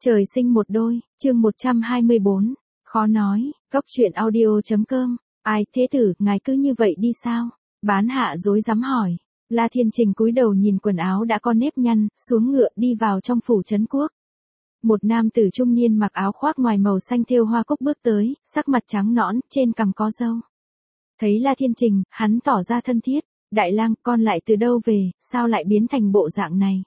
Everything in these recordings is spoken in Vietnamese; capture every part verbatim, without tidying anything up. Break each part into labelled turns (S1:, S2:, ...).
S1: Trời sinh một đôi, chương một trăm hai mươi bốn, khó nói, góc truyện audio.com, ai thế tử, ngài cứ như vậy đi sao? Bán hạ dối dám hỏi. La Thiên Trình cúi đầu nhìn quần áo đã có nếp nhăn, xuống ngựa đi vào trong phủ trấn quốc. Một nam tử trung niên mặc áo khoác ngoài màu xanh thêu hoa cúc bước tới, sắc mặt trắng nõn, trên cằm có râu. Thấy La Thiên Trình, hắn tỏ ra thân thiết, đại lang, con lại từ đâu về, sao lại biến thành bộ dạng này?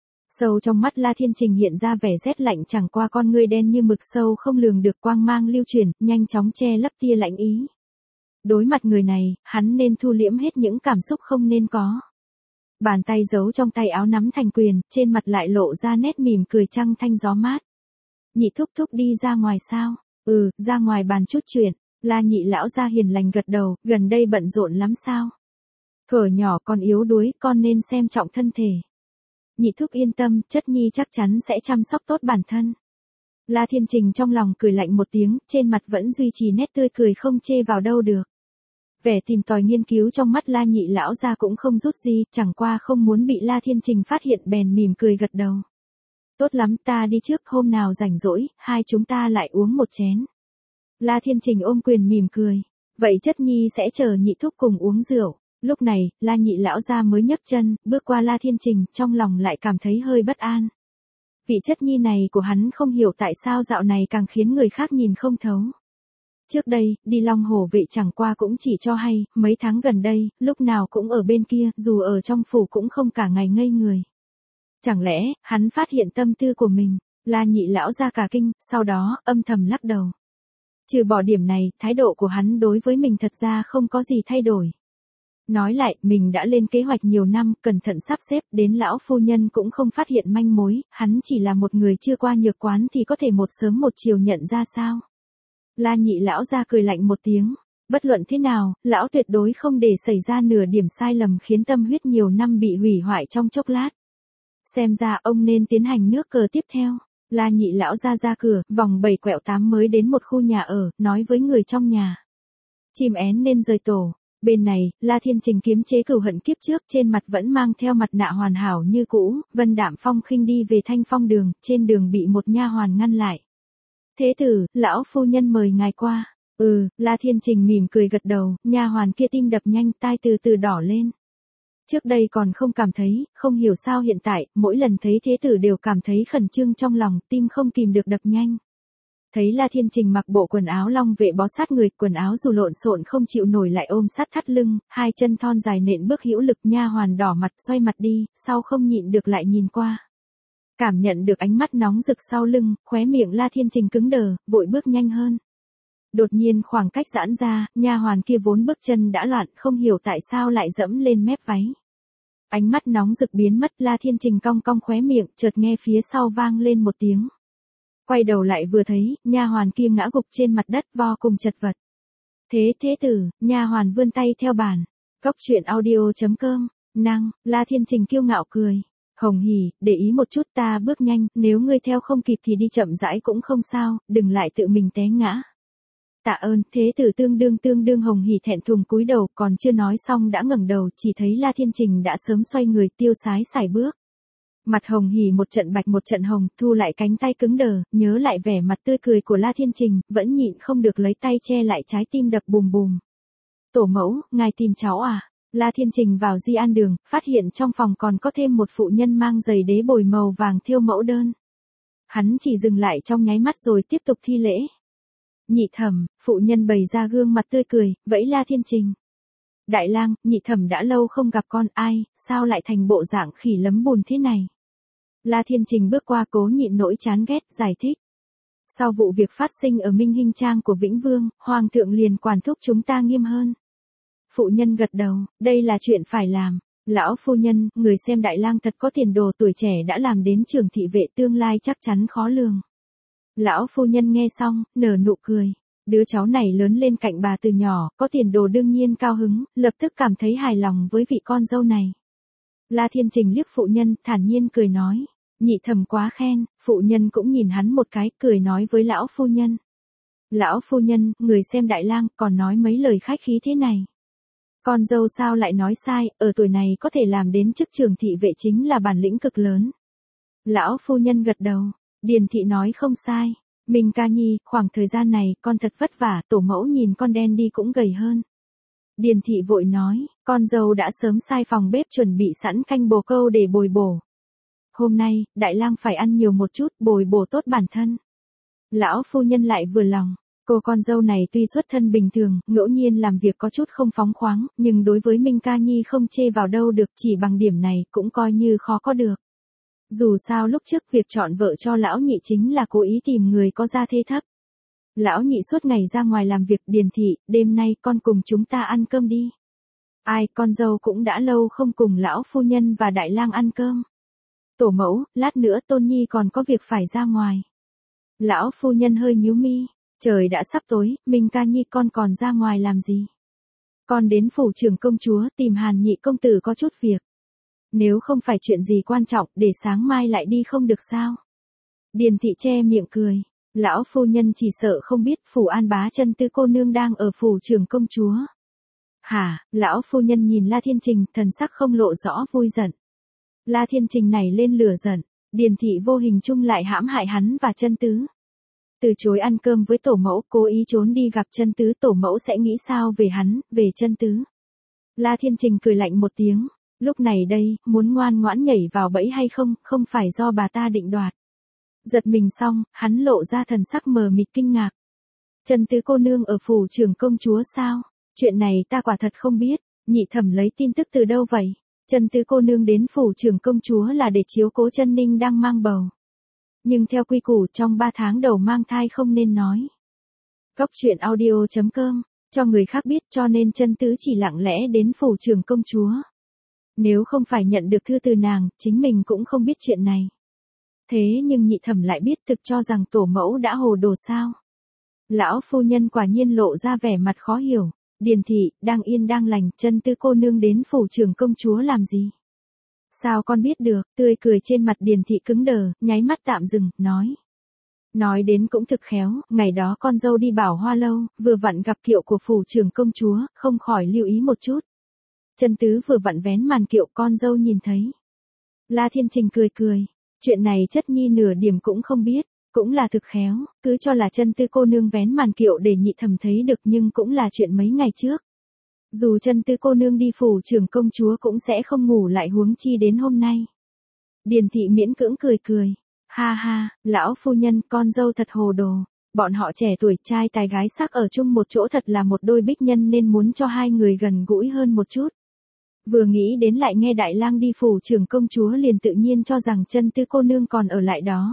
S1: Sâu trong mắt La Thiên Trình hiện ra vẻ rét lạnh, chẳng qua con ngươi đen như mực sâu không lường được quang mang lưu chuyển, nhanh chóng che lấp tia lạnh ý. Đối mặt người này, hắn nên thu liễm hết những cảm xúc không nên có. Bàn tay giấu trong tay áo nắm thành quyền, trên mặt lại lộ ra nét mỉm cười trăng thanh gió mát. Nhị thúc thúc đi ra ngoài sao? Ừ, ra ngoài bàn chút chuyện. La nhị lão ra hiền lành gật đầu, gần đây bận rộn lắm sao? Thuở nhỏ con yếu đuối, con nên xem trọng thân thể. Nhị thúc yên tâm, chất nhi chắc chắn sẽ chăm sóc tốt bản thân. La Thiên Trình trong lòng cười lạnh một tiếng, trên mặt vẫn duy trì nét tươi cười không chê vào đâu được. Vẻ tìm tòi nghiên cứu trong mắt La nhị lão ra cũng không rút gì, chẳng qua không muốn bị La Thiên Trình phát hiện bèn mỉm cười gật đầu. Tốt lắm, ta đi trước, hôm nào rảnh rỗi, hai chúng ta lại uống một chén. La Thiên Trình ôm quyền mỉm cười. Vậy chất nhi sẽ chờ nhị thúc cùng uống rượu. Lúc này, La nhị lão ra mới nhấc chân, bước qua La Thiên Trình, trong lòng lại cảm thấy hơi bất an. Vị chất nhi này của hắn không hiểu tại sao dạo này càng khiến người khác nhìn không thấu. Trước đây, đi Long Hồ Vệ chẳng qua cũng chỉ cho hay, mấy tháng gần đây, lúc nào cũng ở bên kia, dù ở trong phủ cũng không cả ngày ngây người. Chẳng lẽ, hắn phát hiện tâm tư của mình, La nhị lão ra cả kinh, sau đó, âm thầm lắc đầu. Trừ bỏ điểm này, thái độ của hắn đối với mình thật ra không có gì thay đổi. Nói lại, mình đã lên kế hoạch nhiều năm, cẩn thận sắp xếp, đến lão phu nhân cũng không phát hiện manh mối, hắn chỉ là một người chưa qua nhược quán thì có thể một sớm một chiều nhận ra sao. La nhị lão ra cười lạnh một tiếng, bất luận thế nào, lão tuyệt đối không để xảy ra nửa điểm sai lầm khiến tâm huyết nhiều năm bị hủy hoại trong chốc lát. Xem ra ông nên tiến hành nước cờ tiếp theo. La nhị lão ra ra cửa, vòng bảy quẹo tám mới đến một khu nhà ở, nói với người trong nhà. Chim én nên rời tổ. Bên này, La Thiên Trình kiếm chế cửu hận kiếp trước, trên mặt vẫn mang theo mặt nạ hoàn hảo như cũ, vân đạm phong khinh đi về Thanh Phong đường, trên đường bị một nha hoàn ngăn lại. Thế tử, lão phu nhân mời ngài qua. Ừ, La Thiên Trình mỉm cười gật đầu, nha hoàn kia tim đập nhanh, tai từ từ đỏ lên. Trước đây còn không cảm thấy, không hiểu sao hiện tại, mỗi lần thấy thế tử đều cảm thấy khẩn trương trong lòng, tim không kìm được đập nhanh. Thấy La Thiên Trình mặc bộ quần áo long vệ bó sát người, quần áo dù lộn xộn không chịu nổi lại ôm sát thắt lưng, hai chân thon dài nện bước hữu lực, nha hoàn đỏ mặt xoay mặt đi, sau không nhịn được lại nhìn qua. Cảm nhận được ánh mắt nóng rực sau lưng, khóe miệng La Thiên Trình cứng đờ, vội bước nhanh hơn. Đột nhiên khoảng cách giãn ra, nha hoàn kia vốn bước chân đã loạn, không hiểu tại sao lại dẫm lên mép váy. Ánh mắt nóng rực biến mất, La Thiên Trình cong cong khóe miệng, chợt nghe phía sau vang lên một tiếng. Quay đầu lại vừa thấy, nha hoàn kia ngã gục trên mặt đất vo cùng chật vật. Thế thế tử, nha hoàn vươn tay theo bàn. Góc truyện audio.com, năng, La Thiên Trình kiêu ngạo cười. Hồng hỉ, để ý một chút, ta bước nhanh, nếu ngươi theo không kịp thì đi chậm rãi cũng không sao, đừng lại tự mình té ngã. Tạ ơn, thế tử tương đương tương đương Hồng hỉ thẹn thùng cúi đầu, còn chưa nói xong đã ngẩng đầu, chỉ thấy La Thiên Trình đã sớm xoay người tiêu sái sải bước. Mặt Hồng hỉ một trận bạch một trận hồng, thu lại cánh tay cứng đờ, nhớ lại vẻ mặt tươi cười của La Thiên Trình, vẫn nhịn không được lấy tay che lại trái tim đập bùm bùm. Tổ mẫu, ngài tìm cháu à? La Thiên Trình vào Di An đường, phát hiện trong phòng còn có thêm một phụ nhân mang giày đế bồi màu vàng thêu mẫu đơn. Hắn chỉ dừng lại trong nháy mắt rồi tiếp tục thi lễ. Nhị thẩm, phụ nhân bày ra gương mặt tươi cười, vẫy La Thiên Trình. Đại lang, nhị thẩm đã lâu không gặp con, ai, sao lại thành bộ dạng khỉ lấm bùn thế này? La Thiên Trình bước qua cố nhịn nỗi chán ghét, giải thích. Sau vụ việc phát sinh ở Minh Hinh Trang của Vĩnh Vương, Hoàng thượng liền quản thúc chúng ta nghiêm hơn. Phụ nhân gật đầu, đây là chuyện phải làm. Lão phu nhân, người xem đại lang thật có tiền đồ, tuổi trẻ đã làm đến trưởng thị vệ, tương lai chắc chắn khó lường. Lão phu nhân nghe xong, nở nụ cười. Đứa cháu này lớn lên cạnh bà từ nhỏ, có tiền đồ đương nhiên cao hứng, lập tức cảm thấy hài lòng với vị con dâu này. La Thiên Trình liếc phụ nhân, thản nhiên cười nói. Nhị thẩm quá khen, phụ nhân cũng nhìn hắn một cái, cười nói với lão phu nhân. Lão phu nhân, người xem đại lang, còn nói mấy lời khách khí thế này. Con dâu sao lại nói sai, ở tuổi này có thể làm đến chức trưởng thị vệ chính là bản lĩnh cực lớn. Lão phu nhân gật đầu. Điền thị nói không sai. Minh ca nhi, khoảng thời gian này, con thật vất vả, tổ mẫu nhìn con đen đi cũng gầy hơn. Điền thị vội nói, con dâu đã sớm sai phòng bếp chuẩn bị sẵn canh bồ câu để bồi bổ. Hôm nay, đại lang phải ăn nhiều một chút, bồi bổ tốt bản thân. Lão phu nhân lại vừa lòng, cô con dâu này tuy xuất thân bình thường, ngẫu nhiên làm việc có chút không phóng khoáng, nhưng đối với Minh ca nhi không chê vào đâu được, chỉ bằng điểm này cũng coi như khó có được. Dù sao lúc trước việc chọn vợ cho lão nhị chính là cố ý tìm người có gia thế thấp. Lão nhị suốt ngày ra ngoài làm việc. Điền thị, đêm nay con cùng chúng ta ăn cơm đi. Ai, con dâu cũng đã lâu không cùng lão phu nhân và đại lang ăn cơm. Tổ mẫu, lát nữa Tôn Nhi còn có việc phải ra ngoài. Lão phu nhân hơi nhíu mi, trời đã sắp tối, Minh ca nhi con còn ra ngoài làm gì? Con đến phủ trưởng công chúa tìm Hàn nhị công tử có chút việc. Nếu không phải chuyện gì quan trọng, để sáng mai lại đi không được sao? Điền thị che miệng cười. Lão phu nhân chỉ sợ không biết phủ An Bá Chân Tư cô nương đang ở phủ trưởng công chúa. Hả? Lão phu nhân nhìn La Thiên Trình, thần sắc không lộ rõ vui giận. La Thiên Trình này lên lửa giận, Điền thị vô hình chung lại hãm hại hắn và Chân Tứ. Từ chối ăn cơm với tổ mẫu, cố ý trốn đi gặp Chân Tứ, tổ mẫu sẽ nghĩ sao về hắn, về Chân Tứ? La Thiên Trình cười lạnh một tiếng, lúc này đây, muốn ngoan ngoãn nhảy vào bẫy hay không, không phải do bà ta định đoạt. Giật mình xong, hắn lộ ra thần sắc mờ mịt kinh ngạc. Chân Tứ cô nương ở phủ trưởng công chúa sao? Chuyện này ta quả thật không biết. Nhị thẩm lấy tin tức từ đâu vậy? Chân Tứ cô nương đến phủ trưởng công chúa là để chiếu cố Chân Ninh đang mang bầu. Nhưng theo quy củ trong ba tháng đầu mang thai không nên nói. Góc truyện audio chấm com, cho người khác biết, cho nên Chân Tứ chỉ lặng lẽ đến phủ trưởng công chúa. Nếu không phải nhận được thư từ nàng, chính mình cũng không biết chuyện này. Thế nhưng nhị thẩm lại biết, thực cho rằng tổ mẫu đã hồ đồ sao? Lão phu nhân quả nhiên lộ ra vẻ mặt khó hiểu. Điền thị, đang yên đang lành, Chân Tứ cô nương đến phủ trưởng công chúa làm gì? Sao con biết được? Tươi cười trên mặt Điền thị cứng đờ, nháy mắt tạm dừng, nói. Nói đến cũng thực khéo, ngày đó con dâu đi Bảo Hoa lâu, vừa vặn gặp kiệu của phủ trưởng công chúa, không khỏi lưu ý một chút. Chân Tứ vừa vặn vén màn kiệu, con dâu nhìn thấy. La Thiên Trình cười cười. Chuyện này chất nhi nửa điểm cũng không biết, cũng là thực khéo, cứ cho là Chân Tứ cô nương vén màn kiệu để nhị thẩm thấy được, nhưng cũng là chuyện mấy ngày trước. Dù Chân Tứ cô nương đi phủ trưởng công chúa cũng sẽ không ngủ lại, huống chi đến hôm nay. Điền thị miễn cưỡng cười cười. Ha ha, lão phu nhân, con dâu thật hồ đồ. Bọn họ trẻ tuổi, trai tài gái sắc ở chung một chỗ thật là một đôi bích nhân, nên muốn cho hai người gần gũi hơn một chút. Vừa nghĩ đến lại nghe đại lang đi phủ trưởng công chúa liền tự nhiên cho rằng Chân Tứ cô nương còn ở lại đó.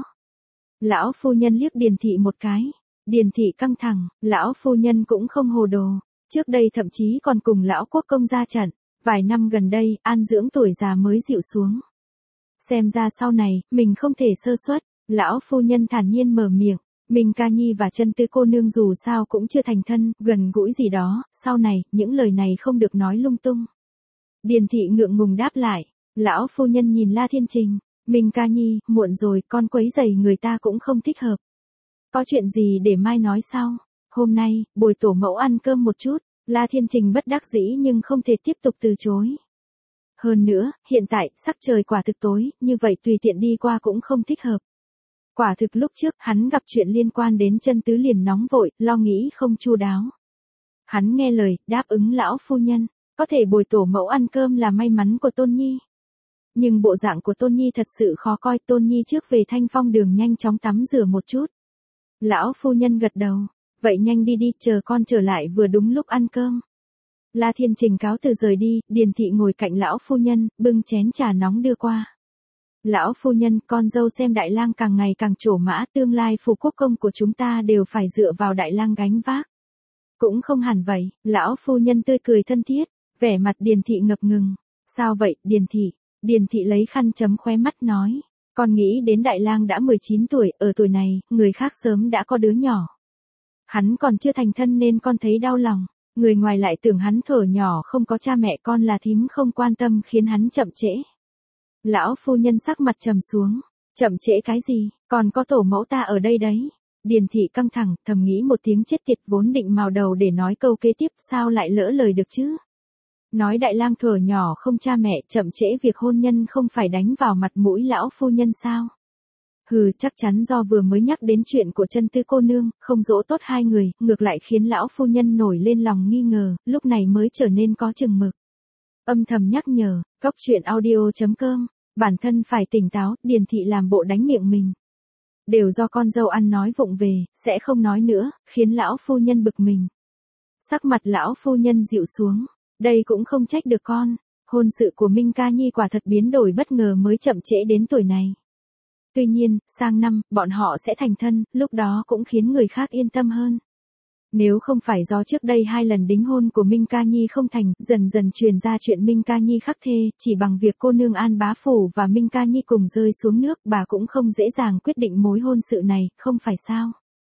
S1: Lão phu nhân liếc Điền thị một cái. Điền thị căng thẳng, lão phu nhân cũng không hồ đồ. Trước đây thậm chí còn cùng lão quốc công ra trận. Vài năm gần đây, an dưỡng tuổi già mới dịu xuống. Xem ra sau này, mình không thể sơ suất. Lão phu nhân thản nhiên mở miệng. Minh ca nhi và Chân Tứ cô nương dù sao cũng chưa thành thân, gần gũi gì đó. Sau này, những lời này không được nói lung tung. Điền thị ngượng ngùng đáp lại. Lão phu nhân nhìn La Thiên Trình. Minh ca nhi, muộn rồi, con quấy rầy người ta cũng không thích hợp. Có chuyện gì để mai nói sau? Hôm nay, bồi tổ mẫu ăn cơm một chút. La Thiên Trình bất đắc dĩ nhưng không thể tiếp tục từ chối. Hơn nữa, hiện tại, sắc trời quả thực tối, như vậy tùy tiện đi qua cũng không thích hợp. Quả thực lúc trước, hắn gặp chuyện liên quan đến Chân Tứ liền nóng vội, lo nghĩ không chu đáo. Hắn nghe lời, đáp ứng lão phu nhân. Có thể bồi tổ mẫu ăn cơm là may mắn của Tôn Nhi. Nhưng bộ dạng của Tôn Nhi thật sự khó coi. Tôn Nhi trước về Thanh Phong đường nhanh chóng tắm rửa một chút. Lão phu nhân gật đầu. Vậy nhanh đi đi, chờ con trở lại vừa đúng lúc ăn cơm. La Thiên Trình cáo từ rời đi, Điền thị ngồi cạnh lão phu nhân, bưng chén trà nóng đưa qua. Lão phu nhân, con dâu xem đại lang càng ngày càng trổ mã, tương lai phủ quốc công của chúng ta đều phải dựa vào đại lang gánh vác. Cũng không hẳn vậy, lão phu nhân tươi cười thân thiết, vẻ mặt Điền thị ngập ngừng. Sao vậy, Điền thị? Điền thị lấy khăn chấm khóe mắt nói. Con nghĩ đến đại lang đã mười chín tuổi, ở tuổi này, người khác sớm đã có đứa nhỏ. Hắn còn chưa thành thân nên con thấy đau lòng. Người ngoài lại tưởng hắn thuở nhỏ không có cha mẹ, con là thím không quan tâm khiến hắn chậm trễ. Lão phu nhân sắc mặt trầm xuống. Chậm trễ cái gì, còn có tổ mẫu ta ở đây đấy. Điền thị căng thẳng, thầm nghĩ một tiếng chết tiệt, vốn định mào đầu để nói câu kế tiếp, sao lại lỡ lời được chứ. Nói đại lang thuở nhỏ không cha mẹ, chậm trễ việc hôn nhân, không phải đánh vào mặt mũi lão phu nhân sao. Hừ, chắc chắn do vừa mới nhắc đến chuyện của chân tư cô nương, không dỗ tốt hai người, ngược lại khiến lão phu nhân nổi lên lòng nghi ngờ, lúc này mới trở nên có chừng mực. Âm thầm nhắc nhở, cóc truyện audio.com, bản thân phải tỉnh táo, Điền thị làm bộ đánh miệng mình. Đều do con dâu ăn nói vụng về, sẽ không nói nữa, khiến lão phu nhân bực mình. Sắc mặt lão phu nhân dịu xuống, đây cũng không trách được con, hôn sự của Minh Ca Nhi quả thật biến đổi bất ngờ mới chậm trễ đến tuổi này. Tuy nhiên, sang năm, bọn họ sẽ thành thân, lúc đó cũng khiến người khác yên tâm hơn. Nếu không phải do trước đây hai lần đính hôn của Minh Ca Nhi không thành, dần dần truyền ra chuyện Minh Ca Nhi khắc thê, chỉ bằng việc cô nương An Bá Phủ và Minh Ca Nhi cùng rơi xuống nước, bà cũng không dễ dàng quyết định mối hôn sự này, không phải sao?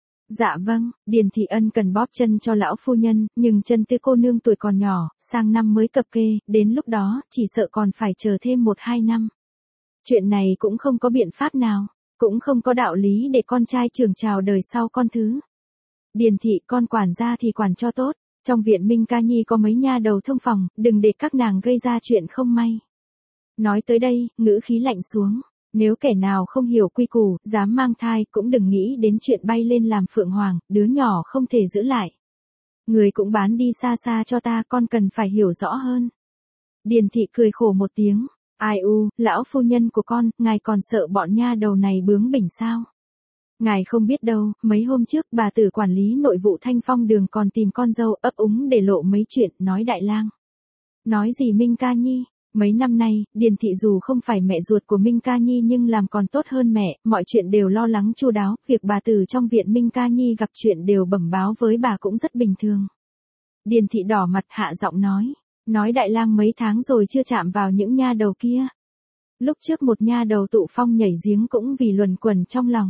S1: Dạ vâng, Điền Thị Ân cần bóp chân cho lão phu nhân, nhưng chân tư cô nương tuổi còn nhỏ, sang năm mới cập kê, đến lúc đó, chỉ sợ còn phải chờ thêm một hai năm. Chuyện này cũng không có biện pháp nào, cũng không có đạo lý để con trai trưởng chào đời sau con thứ. Điền thị con quản gia thì quản cho tốt, trong viện Minh Ca Nhi có mấy nha đầu thông phòng, đừng để các nàng gây ra chuyện không may. Nói tới đây, ngữ khí lạnh xuống, nếu kẻ nào không hiểu quy củ, dám mang thai cũng đừng nghĩ đến chuyện bay lên làm phượng hoàng, đứa nhỏ không thể giữ lại. Người cũng bán đi xa xa cho ta, con cần phải hiểu rõ hơn. Điền thị cười khổ một tiếng, ai u, lão phu nhân của con, ngài còn sợ bọn nha đầu này bướng bỉnh sao? Ngài không biết đâu, mấy hôm trước bà tử quản lý nội vụ Thanh Phong Đường còn tìm con dâu ấp úng để lộ mấy chuyện, nói Đại Lang. Nói gì Minh Ca Nhi, mấy năm nay, Điền thị dù không phải mẹ ruột của Minh Ca Nhi nhưng làm còn tốt hơn mẹ, mọi chuyện đều lo lắng chu đáo, việc bà tử trong viện Minh Ca Nhi gặp chuyện đều bẩm báo với bà cũng rất bình thường. Điền thị đỏ mặt hạ giọng nói, nói Đại Lang mấy tháng rồi chưa chạm vào những nha đầu kia. Lúc trước một nha đầu tụ phong nhảy giếng cũng vì luẩn quẩn trong lòng.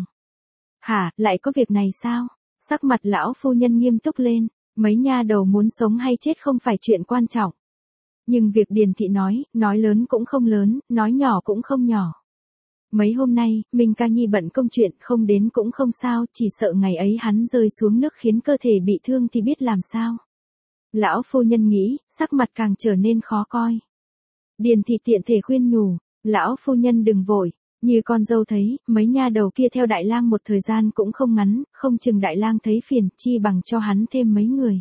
S1: Hả, lại có việc này sao? Sắc mặt lão phu nhân nghiêm túc lên, mấy nha đầu muốn sống hay chết không phải chuyện quan trọng. Nhưng việc Điền thị nói, nói lớn cũng không lớn, nói nhỏ cũng không nhỏ. Mấy hôm nay, Minh Ca Nhi bận công chuyện không đến cũng không sao, chỉ sợ ngày ấy hắn rơi xuống nước khiến cơ thể bị thương thì biết làm sao. Lão phu nhân nghĩ, sắc mặt càng trở nên khó coi. Điền thị tiện thể khuyên nhủ, lão phu nhân đừng vội. Như con dâu thấy, mấy nha đầu kia theo Đại Lang một thời gian cũng không ngắn, không chừng Đại Lang thấy phiền, chi bằng cho hắn thêm mấy người.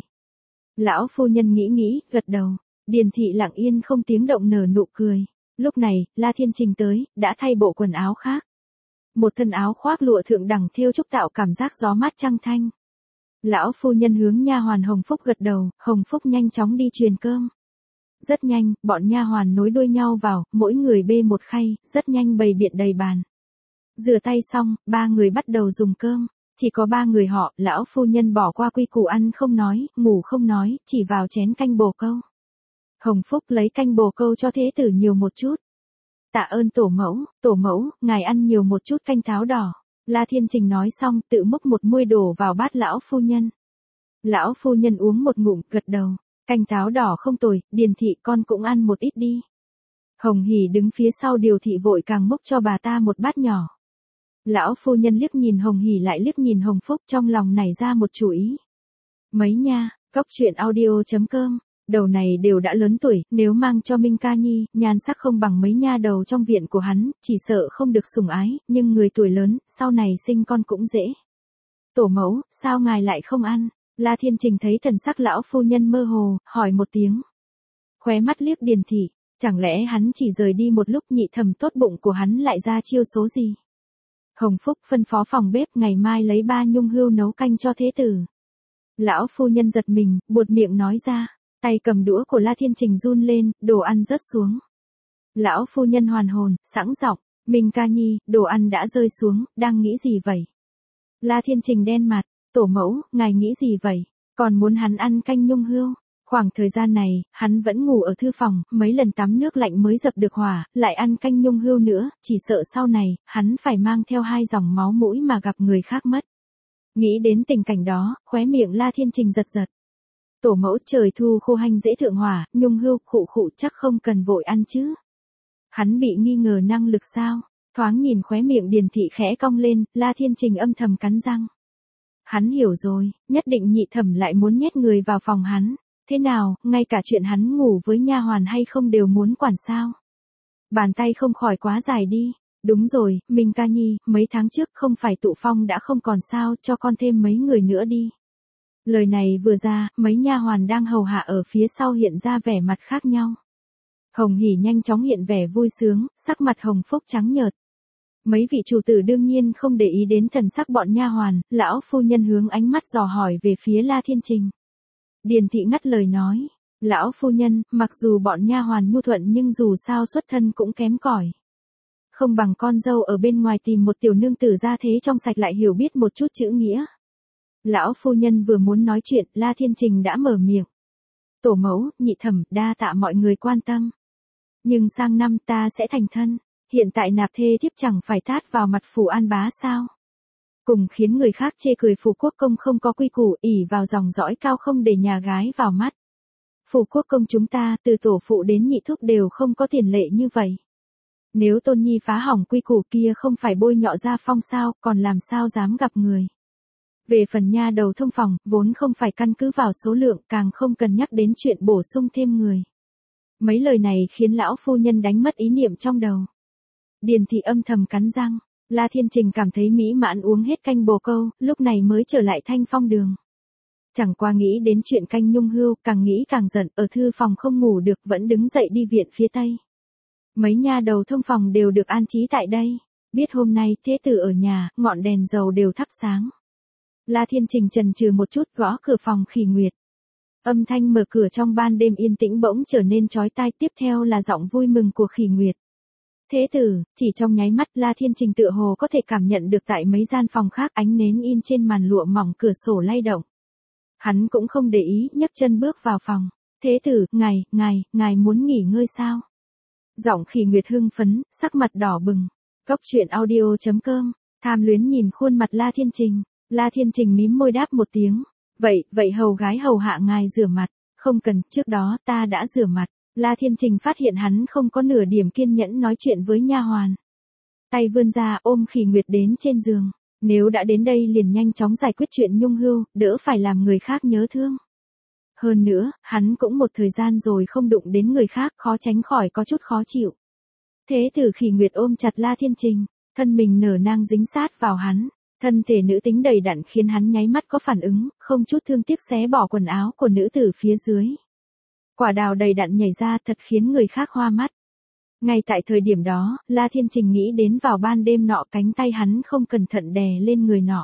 S1: Lão phu nhân nghĩ nghĩ, gật đầu. Điền thị lặng yên không tiếng động nở nụ cười. Lúc này, La Thiên Trình tới, đã thay bộ quần áo khác. Một thân áo khoác lụa thượng đẳng thêu trúc tạo cảm giác gió mát trăng thanh. Lão phu nhân hướng nha hoàn Hồng Phúc gật đầu, Hồng Phúc nhanh chóng đi truyền cơm. Rất nhanh, bọn nha hoàn nối đuôi nhau vào, mỗi người bê một khay, rất nhanh bày biện đầy bàn. Rửa tay xong, ba người bắt đầu dùng cơm. Chỉ có ba người họ, lão phu nhân bỏ qua quy củ ăn không nói, ngủ không nói, chỉ vào chén canh bồ câu. Hồng Phúc lấy canh bồ câu cho thế tử nhiều một chút. Tạ ơn tổ mẫu, tổ mẫu, ngài ăn nhiều một chút canh táo đỏ. La Thiên Trình nói xong, tự múc một muôi đổ vào bát lão phu nhân. Lão phu nhân uống một ngụm, gật đầu. Canh táo đỏ không tồi, Điền thị con cũng ăn một ít đi. Hồng Hỉ đứng phía sau Điều thị vội càng múc cho bà ta một bát nhỏ. Lão phu nhân liếc nhìn Hồng Hỉ lại liếc nhìn Hồng Phúc trong lòng nảy ra một chủ ý. Mấy nha, cóc truyện audio.com, đầu này đều đã lớn tuổi, nếu mang cho Minh Ca Nhi, nhan sắc không bằng mấy nha đầu trong viện của hắn, chỉ sợ không được sủng ái, nhưng người tuổi lớn, sau này sinh con cũng dễ. Tổ mẫu, sao ngài lại không ăn? La Thiên Trình thấy thần sắc lão phu nhân mơ hồ, hỏi một tiếng. Khóe mắt liếc Điền thị, chẳng lẽ hắn chỉ rời đi một lúc nhị thầm tốt bụng của hắn lại ra chiêu số gì? Hồng Phúc phân phó phòng bếp ngày mai lấy ba nhung hươu nấu canh cho thế tử. Lão phu nhân giật mình, buột miệng nói ra, tay cầm đũa của La Thiên Trình run lên, đồ ăn rớt xuống. Lão phu nhân hoàn hồn, sẵn giọng, Minh Ca Nhi, đồ ăn đã rơi xuống, đang nghĩ gì vậy? La Thiên Trình đen mặt. Tổ mẫu, ngài nghĩ gì vậy? Còn muốn hắn ăn canh nhung hươu? Khoảng thời gian này, hắn vẫn ngủ ở thư phòng, mấy lần tắm nước lạnh mới dập được hỏa, lại ăn canh nhung hươu nữa, chỉ sợ sau này, hắn phải mang theo hai dòng máu mũi mà gặp người khác mất. Nghĩ đến tình cảnh đó, khóe miệng La Thiên Trình giật giật. Tổ mẫu trời thu khô hanh dễ thượng hỏa, nhung hươu khụ khụ chắc không cần vội ăn chứ. Hắn bị nghi ngờ năng lực sao? Thoáng nhìn khóe miệng Điền thị khẽ cong lên, La Thiên Trình âm thầm cắn răng. Hắn hiểu rồi, nhất định nhị thẩm lại muốn nhét người vào phòng hắn. Thế nào, ngay cả chuyện hắn ngủ với nha hoàn hay không đều muốn quản sao? Bàn tay không khỏi quá dài đi. Đúng rồi, Minh ca nhi, mấy tháng trước không phải Tụ Phong đã không còn sao, cho con thêm mấy người nữa đi. Lời này vừa ra, mấy nha hoàn đang hầu hạ ở phía sau hiện ra vẻ mặt khác nhau. Hồng Hỉ nhanh chóng hiện vẻ vui sướng, sắc mặt Hồng Phúc trắng nhợt. Mấy vị chủ tử đương nhiên không để ý đến thần sắc bọn nha hoàn, lão phu nhân hướng ánh mắt dò hỏi về phía La Thiên Trình. Điền thị ngắt lời nói, lão phu nhân, mặc dù bọn nha hoàn nhu thuận nhưng dù sao xuất thân cũng kém cỏi. Không bằng con dâu ở bên ngoài tìm một tiểu nương tử ra thế trong sạch lại hiểu biết một chút chữ nghĩa. Lão phu nhân vừa muốn nói chuyện, La Thiên Trình đã mở miệng. Tổ mẫu, nhị thẩm, đa tạ mọi người quan tâm. Nhưng sang năm ta sẽ thành thân, hiện tại nạp thê thiếp chẳng phải tát vào mặt Phủ An bá sao? Cùng khiến người khác chê cười Phủ Quốc công không có quy củ, ỷ vào dòng dõi cao không để nhà gái vào mắt. Phủ Quốc công chúng ta, từ tổ phụ đến nhị thúc đều không có tiền lệ như vậy. Nếu Tôn Nhi phá hỏng quy củ kia không phải bôi nhọ gia phong sao, còn làm sao dám gặp người. Về phần nha đầu thông phòng, vốn không phải căn cứ vào số lượng, càng không cần nhắc đến chuyện bổ sung thêm người. Mấy lời này khiến lão phu nhân đánh mất ý niệm trong đầu. Điền thị âm thầm cắn răng, La Thiên Trình cảm thấy mỹ mãn uống hết canh bồ câu, lúc này mới trở lại Thanh Phong đường. Chẳng qua nghĩ đến chuyện canh nhung hưu, càng nghĩ càng giận, ở thư phòng không ngủ được vẫn đứng dậy đi viện phía tây. Mấy nha đầu thông phòng đều được an trí tại đây, biết hôm nay thế tử ở nhà, ngọn đèn dầu đều thắp sáng. La Thiên Trình chần chừ một chút gõ cửa phòng Khỉ Nguyệt. Âm thanh mở cửa trong ban đêm yên tĩnh bỗng trở nên chói tai, tiếp theo là giọng vui mừng của Khỉ Nguyệt. Thế tử, chỉ trong nháy mắt La Thiên Trình tựa hồ có thể cảm nhận được tại mấy gian phòng khác ánh nến in trên màn lụa mỏng cửa sổ lay động. Hắn cũng không để ý, nhấc chân bước vào phòng. Thế tử, ngài, ngài, ngài muốn nghỉ ngơi sao? Giọng Khỉ Nguyệt hưng phấn, sắc mặt đỏ bừng. Góc truyện audio chấm com, tham luyến nhìn khuôn mặt La Thiên Trình. La Thiên Trình mím môi đáp một tiếng. Vậy, vậy hầu gái hầu hạ ngài rửa mặt. Không cần, trước đó ta đã rửa mặt. La Thiên Trình phát hiện hắn không có nửa điểm kiên nhẫn nói chuyện với nha hoàn. Tay vươn ra ôm Khỉ Nguyệt đến trên giường. Nếu đã đến đây liền nhanh chóng giải quyết chuyện nhung hưu, đỡ phải làm người khác nhớ thương. Hơn nữa, hắn cũng một thời gian rồi không đụng đến người khác, khó tránh khỏi có chút khó chịu. Thế tử Khỉ Nguyệt ôm chặt La Thiên Trình, thân mình nở nang dính sát vào hắn. Thân thể nữ tính đầy đặn khiến hắn nháy mắt có phản ứng, không chút thương tiếc xé bỏ quần áo của nữ tử phía dưới. Quả đào đầy đặn nhảy ra thật khiến người khác hoa mắt. Ngay tại thời điểm đó, La Thiên Trình nghĩ đến vào ban đêm nọ cánh tay hắn không cẩn thận đè lên người nọ.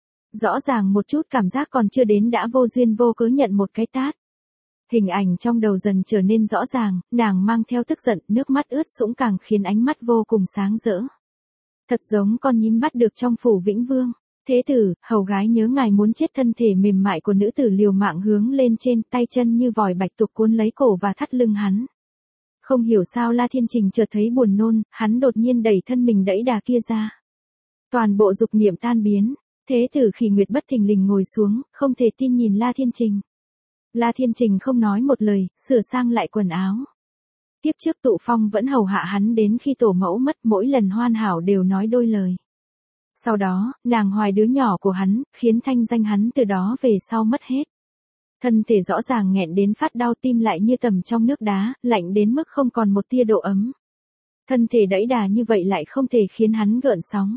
S1: Rõ ràng một chút cảm giác còn chưa đến đã vô duyên vô cớ nhận một cái tát. Hình ảnh trong đầu dần trở nên rõ ràng, nàng mang theo tức giận, nước mắt ướt sũng càng khiến ánh mắt vô cùng sáng rỡ. Thật giống con nhím bắt được trong phủ Vĩnh Vương. Thế tử, hầu gái nhớ ngài muốn chết, thân thể mềm mại của nữ tử liều mạng hướng lên trên, tay chân như vòi bạch tuộc cuốn lấy cổ và thắt lưng hắn. Không hiểu sao La Thiên Trình chợt thấy buồn nôn, hắn đột nhiên đẩy thân mình đẩy đà kia ra. Toàn bộ dục niệm tan biến, thế tử Khỉ Nguyệt bất thình lình ngồi xuống, không thể tin nhìn La Thiên Trình. La Thiên Trình không nói một lời, sửa sang lại quần áo. Tiếp trước Tụ Phong vẫn hầu hạ hắn đến khi tổ mẫu mất, mỗi lần hoàn hảo đều nói đôi lời. Sau đó, nàng hoài đứa nhỏ của hắn, khiến thanh danh hắn từ đó về sau mất hết. Thân thể rõ ràng nghẹn đến phát đau, tim lại như tầm trong nước đá, lạnh đến mức không còn một tia độ ấm. Thân thể đẫy đà như vậy lại không thể khiến hắn gợn sóng.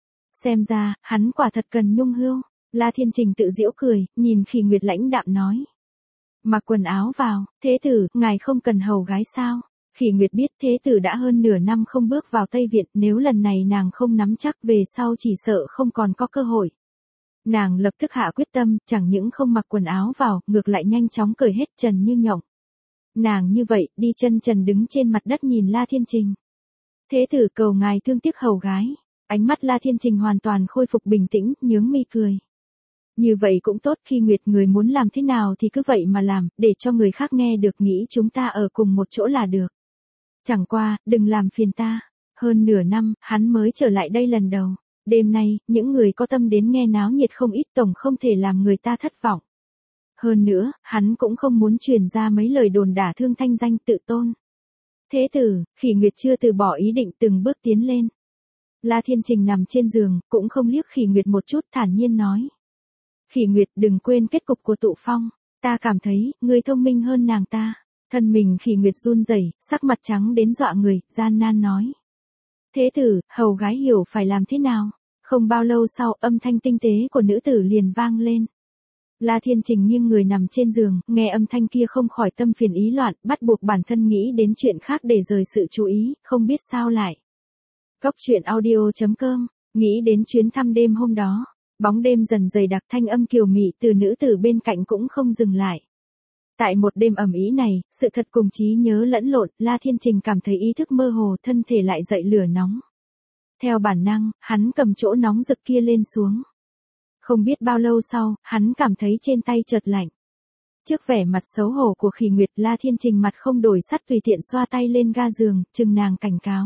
S1: Xem ra, hắn quả thật cần nhung hưu. La Thiên Trình tự giễu cười, nhìn Khỉ Nguyệt lãnh đạm nói. Mặc quần áo vào, thế tử, ngài không cần hầu gái sao? Khỉ Nguyệt biết thế tử đã hơn nửa năm không bước vào Tây Viện, nếu lần này nàng không nắm chắc về sau chỉ sợ không còn có cơ hội. Nàng lập tức hạ quyết tâm, chẳng những không mặc quần áo vào, ngược lại nhanh chóng cởi hết trần như nhộng. Nàng như vậy, đi chân trần đứng trên mặt đất nhìn La Thiên Trình. Thế tử cầu ngài thương tiếc hầu gái. Ánh mắt La Thiên Trình hoàn toàn khôi phục bình tĩnh, nhướng mi cười. Như vậy cũng tốt, khi Nguyệt người muốn làm thế nào thì cứ vậy mà làm, để cho người khác nghe được nghĩ chúng ta ở cùng một chỗ là được. Chẳng qua, đừng làm phiền ta. Hơn nửa năm, hắn mới trở lại đây lần đầu. Đêm nay, những người có tâm đến nghe náo nhiệt không ít, tổng không thể làm người ta thất vọng. Hơn nữa, hắn cũng không muốn truyền ra mấy lời đồn đả thương thanh danh tự tôn. Thế tử, Khỉ Nguyệt chưa từ bỏ ý định, từng bước tiến lên. La Thiên Trình nằm trên giường, cũng không liếc Khỉ Nguyệt một chút, thản nhiên nói. Khỉ Nguyệt, đừng quên kết cục của Tụ Phong. Ta cảm thấy, ngươi thông minh hơn nàng ta. Thân mình Khỉ Nguyệt run rẩy, sắc mặt trắng đến dọa người, gian nan nói. Thế tử, hầu gái hiểu phải làm thế nào? Không bao lâu sau, âm thanh tinh tế của nữ tử liền vang lên. La Thiên Trình nghiêng người nằm trên giường, nghe âm thanh kia không khỏi tâm phiền ý loạn, bắt buộc bản thân nghĩ đến chuyện khác để rời sự chú ý, không biết sao lại. Cốc truyện audio chấm com, nghĩ đến chuyến thăm đêm hôm đó, bóng đêm dần dày đặc, thanh âm kiều mị từ nữ tử bên cạnh cũng không dừng lại. Tại một đêm ầm ĩ này, sự thật cùng trí nhớ lẫn lộn, La Thiên Trình cảm thấy ý thức mơ hồ, thân thể lại dậy lửa nóng. Theo bản năng, hắn cầm chỗ nóng rực kia lên xuống. Không biết bao lâu sau, hắn cảm thấy trên tay chợt lạnh. Trước vẻ mặt xấu hổ của Khỉ Nguyệt, La Thiên Trình mặt không đổi sắc tùy tiện xoa tay lên ga giường, chừng nàng cảnh cáo.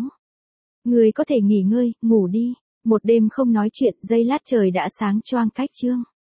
S1: Người có thể nghỉ ngơi, ngủ đi. Một đêm không nói chuyện, giây lát trời đã sáng choang cách trương.